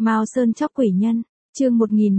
Mao Sơn chóc quỷ nhân, chương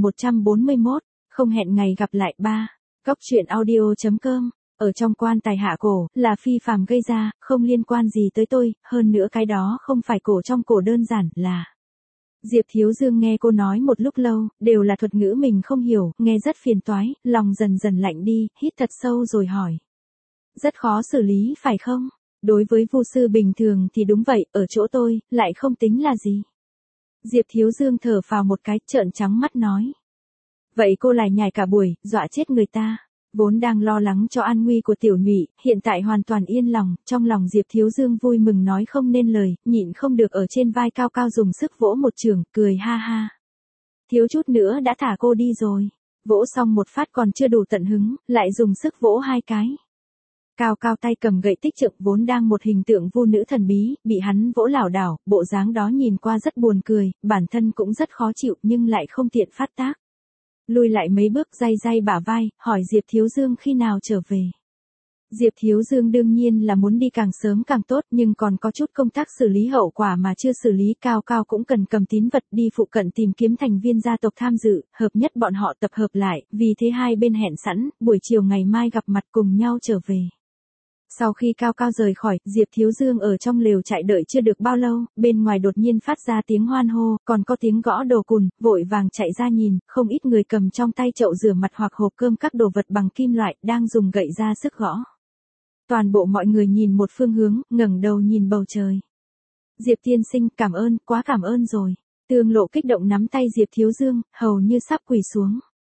1141, không hẹn ngày gặp lại ba. Góc truyện audio.com, ở trong quan tài hạ cổ, là phi phàm gây ra, không liên quan gì tới tôi, hơn nữa cái đó không phải cổ trong cổ đơn giản, là... Diệp Thiếu Dương nghe cô nói một lúc lâu, đều là thuật ngữ mình không hiểu, nghe rất phiền toái, lòng dần dần lạnh đi, hít thật sâu rồi hỏi. Rất khó xử lý phải không? Đối với vu sư bình thường thì đúng vậy, ở chỗ tôi, lại không tính là gì. Diệp Thiếu Dương thở phào một cái, trợn trắng mắt nói. Vậy cô lại nhảy cả buổi, dọa chết người ta. Vốn đang lo lắng cho an nguy của Tiểu Nhụy, hiện tại hoàn toàn yên lòng, trong lòng Diệp Thiếu Dương vui mừng nói không nên lời, nhịn không được ở trên vai Cao Cao dùng sức vỗ một trường, cười ha ha. Thiếu chút nữa đã thả cô đi rồi. Vỗ xong một phát còn chưa đủ tận hứng, lại dùng sức vỗ hai cái. Cao Cao tay cầm gậy tích trượng vốn đang một hình tượng vu nữ thần bí, bị hắn vỗ lảo đảo, bộ dáng đó nhìn qua rất buồn cười, bản thân cũng rất khó chịu nhưng lại không tiện phát tác. Lùi lại mấy bước day day bả vai, hỏi Diệp Thiếu Dương khi nào trở về. Diệp Thiếu Dương đương nhiên là muốn đi càng sớm càng tốt nhưng còn có chút công tác xử lý hậu quả mà chưa xử lý. Cao Cao cũng cần cầm tín vật đi phụ cận tìm kiếm thành viên gia tộc tham dự, hợp nhất bọn họ tập hợp lại, vì thế hai bên hẹn sẵn, buổi chiều ngày mai gặp mặt cùng nhau trở về. Sau khi Cao Cao rời khỏi, Diệp Thiếu Dương ở trong lều trại đợi chưa được bao lâu, bên ngoài đột nhiên phát ra tiếng hoan hô, còn có tiếng gõ đồ cùn, vội vàng chạy ra nhìn, không ít người cầm trong tay chậu rửa mặt hoặc hộp cơm các đồ vật bằng kim loại, đang dùng gậy ra sức gõ. Toàn bộ mọi người nhìn một phương hướng, ngẩng đầu nhìn bầu trời. Diệp tiên sinh, cảm ơn, quá cảm ơn rồi. Tương Lộ kích động nắm tay Diệp Thiếu Dương, hầu như sắp quỳ xuống.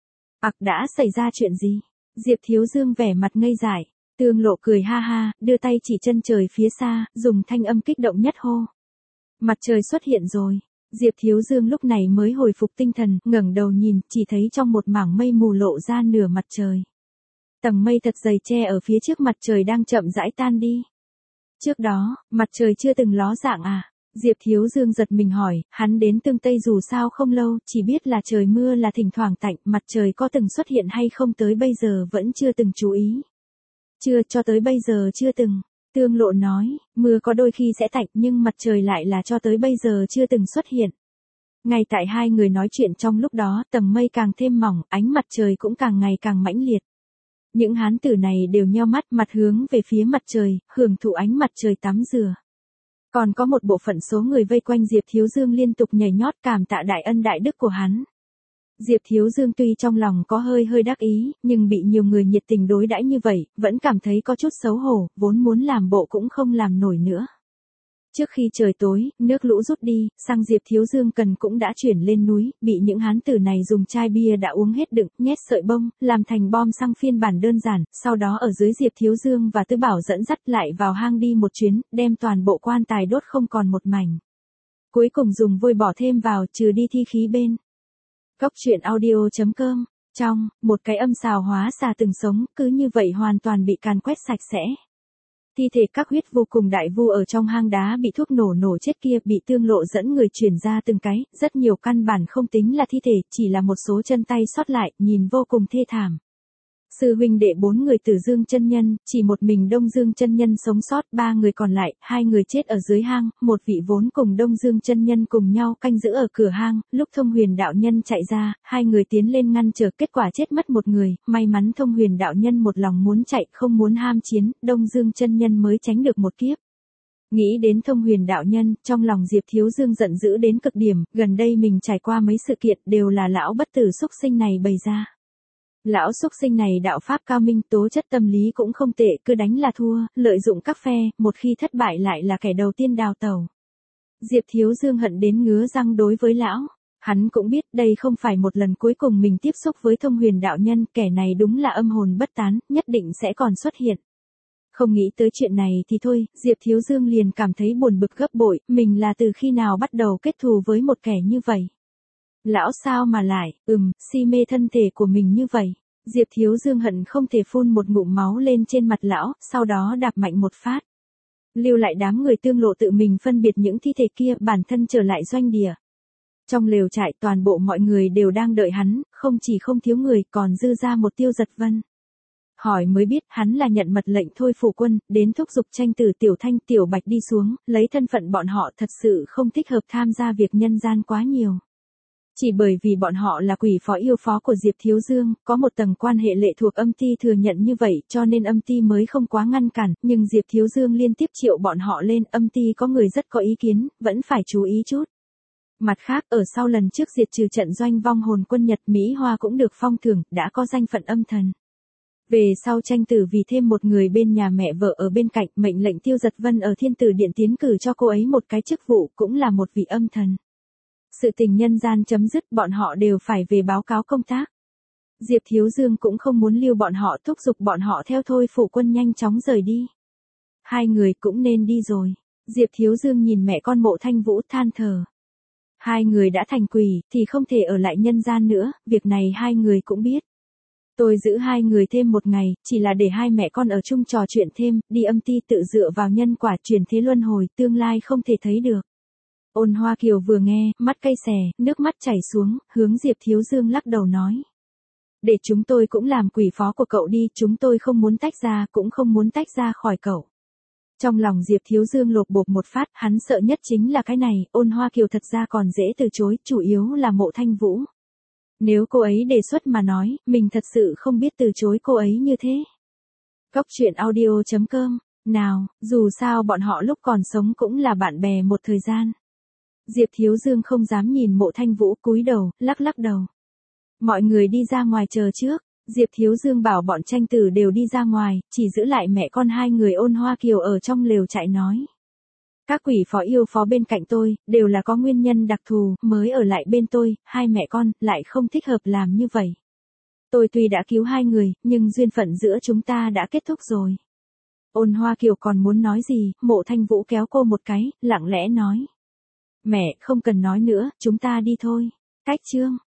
Đã xảy ra chuyện gì? Diệp Thiếu Dương vẻ mặt ngây dại. Tương Lộ cười ha ha, đưa tay chỉ chân trời phía xa, dùng thanh âm kích động nhất hô. Mặt trời xuất hiện rồi. Diệp Thiếu Dương lúc này mới hồi phục tinh thần, ngẩng đầu nhìn, chỉ thấy trong một mảng mây mù lộ ra nửa mặt trời. Tầng mây thật dày che ở phía trước mặt trời đang chậm rãi tan đi. Trước đó, mặt trời chưa từng ló dạng à? Diệp Thiếu Dương giật mình hỏi, hắn đến Tương Tây dù sao không lâu, chỉ biết là trời mưa là thỉnh thoảng tạnh, mặt trời có từng xuất hiện hay không tới bây giờ vẫn chưa từng chú ý. Chưa, cho tới bây giờ chưa từng. Tương Lộ nói, mưa có đôi khi sẽ tạnh nhưng mặt trời lại là cho tới bây giờ chưa từng xuất hiện. Ngay tại hai người nói chuyện trong lúc đó, tầng mây càng thêm mỏng, ánh mặt trời cũng càng ngày càng mãnh liệt. Những hán tử này đều nheo mắt, mặt hướng về phía mặt trời, hưởng thụ ánh mặt trời tắm rửa. Còn có một bộ phận số người vây quanh Diệp Thiếu Dương liên tục nhảy nhót cảm tạ đại ân đại đức của hắn. Diệp Thiếu Dương tuy trong lòng có hơi đắc ý, nhưng bị nhiều người nhiệt tình đối đãi như vậy, vẫn cảm thấy có chút xấu hổ, vốn muốn làm bộ cũng không làm nổi nữa. Trước khi trời tối, nước lũ rút đi, xăng Diệp Thiếu Dương cần cũng đã chuyển lên núi, bị những hán tử này dùng chai bia đã uống hết đựng, nhét sợi bông, làm thành bom xăng phiên bản đơn giản, sau đó ở dưới Diệp Thiếu Dương và Tứ Bảo dẫn dắt lại vào hang đi một chuyến, đem toàn bộ quan tài đốt không còn một mảnh. Cuối cùng dùng vôi bỏ thêm vào, trừ đi thi khí bên. Góc truyện audio.com, trong, một cái âm xào hóa xà từng sống, cứ như vậy hoàn toàn bị càn quét sạch sẽ. Thi thể các huyết vô cùng đại vu ở trong hang đá bị thuốc nổ chết kia bị Tương Lộ dẫn người chuyển ra từng cái, rất nhiều căn bản không tính là thi thể, chỉ là một số chân tay sót lại, nhìn vô cùng thê thảm. Sư huynh đệ 4 người Tử Dương chân nhân, chỉ một mình Đông Dương chân nhân sống sót, 3 người còn lại, 2 người chết ở dưới hang, một vị vốn cùng Đông Dương chân nhân cùng nhau canh giữ ở cửa hang, lúc Thông Huyền đạo nhân chạy ra, 2 người tiến lên ngăn trở, kết quả chết mất một người, may mắn Thông Huyền đạo nhân một lòng muốn chạy, không muốn ham chiến, Đông Dương chân nhân mới tránh được một kiếp. Nghĩ đến Thông Huyền đạo nhân, trong lòng Diệp Thiếu Dương giận dữ đến cực điểm, gần đây mình trải qua mấy sự kiện đều là lão bất tử xúc sinh này bày ra. Lão xúc sinh này đạo pháp cao minh, tố chất tâm lý cũng không tệ, cứ đánh là thua, lợi dụng các phe, một khi thất bại lại là kẻ đầu tiên đào tẩu. Diệp Thiếu Dương hận đến ngứa răng đối với lão. Hắn cũng biết đây không phải một lần cuối cùng mình tiếp xúc với Thông Huyền đạo nhân, kẻ này đúng là âm hồn bất tán, nhất định sẽ còn xuất hiện. Không nghĩ tới chuyện này thì thôi, Diệp Thiếu Dương liền cảm thấy buồn bực gấp bội, mình là từ khi nào bắt đầu kết thù với một kẻ như vậy. Lão sao mà lại, si mê thân thể của mình như vậy. Diệp Thiếu Dương hận không thể phun một ngụm máu lên trên mặt lão, sau đó đạp mạnh một phát. Lưu lại đám người Tương Lộ tự mình phân biệt những thi thể kia, bản thân trở lại doanh địa. Trong lều trại toàn bộ mọi người đều đang đợi hắn, không chỉ không thiếu người còn dư ra một Tiêu Giật Vân. Hỏi mới biết hắn là nhận mật lệnh thôi phủ quân, đến thúc giục tranh tử Tiểu Thanh Tiểu Bạch đi xuống, lấy thân phận bọn họ thật sự không thích hợp tham gia việc nhân gian quá nhiều. Chỉ bởi vì bọn họ là quỷ phó yêu phó của Diệp Thiếu Dương, có một tầng quan hệ lệ thuộc âm ty thừa nhận như vậy cho nên âm ty mới không quá ngăn cản, nhưng Diệp Thiếu Dương liên tiếp triệu bọn họ lên, âm ty có người rất có ý kiến, vẫn phải chú ý chút. Mặt khác, ở sau lần trước diệt trừ trận doanh vong hồn quân Nhật, Mỹ Hoa cũng được phong thưởng, đã có danh phận âm thần. Về sau tranh tử vì thêm một người bên nhà mẹ vợ ở bên cạnh, mệnh lệnh Tiêu Giật Vân ở Thiên Tử Điện tiến cử cho cô ấy một cái chức vụ, cũng là một vị âm thần. Sự tình nhân gian chấm dứt, bọn họ đều phải về báo cáo công tác. Diệp Thiếu Dương cũng không muốn lưu bọn họ, thúc giục bọn họ theo thôi phụ quân nhanh chóng rời đi. Hai người cũng nên đi rồi. Diệp Thiếu Dương nhìn mẹ con Mộ Thanh Vũ than thở. Hai người đã thành quỷ, thì không thể ở lại nhân gian nữa, việc này hai người cũng biết. Tôi giữ hai người thêm một ngày, chỉ là để hai mẹ con ở chung trò chuyện thêm, đi âm ty tự dựa vào nhân quả chuyển thế luân hồi, tương lai không thể thấy được. Ôn Hoa Kiều vừa nghe, mắt cay xè, nước mắt chảy xuống, hướng Diệp Thiếu Dương lắc đầu nói. Để chúng tôi cũng làm quỷ phó của cậu đi, chúng tôi không muốn tách ra, cũng không muốn tách ra khỏi cậu. Trong lòng Diệp Thiếu Dương lột bột một phát, hắn sợ nhất chính là cái này, Ôn Hoa Kiều thật ra còn dễ từ chối, chủ yếu là Mộ Thanh Vũ. Nếu cô ấy đề xuất mà nói, mình thật sự không biết từ chối cô ấy như thế. Cóc truyện audio.com, nào, dù sao bọn họ lúc còn sống cũng là bạn bè một thời gian. Diệp Thiếu Dương không dám nhìn Mộ Thanh Vũ, cúi đầu, lắc lắc đầu. Mọi người đi ra ngoài chờ trước. Diệp Thiếu Dương bảo bọn tranh tử đều đi ra ngoài, chỉ giữ lại mẹ con hai người Ôn Hoa Kiều ở trong lều trại nói. Các quỷ phó yêu phó bên cạnh tôi, đều là có nguyên nhân đặc thù, mới ở lại bên tôi, hai mẹ con, lại không thích hợp làm như vậy. Tôi tuy đã cứu hai người, nhưng duyên phận giữa chúng ta đã kết thúc rồi. Ôn Hoa Kiều còn muốn nói gì, Mộ Thanh Vũ kéo cô một cái, lặng lẽ nói. Mẹ, không cần nói nữa, chúng ta đi thôi. Cách chương.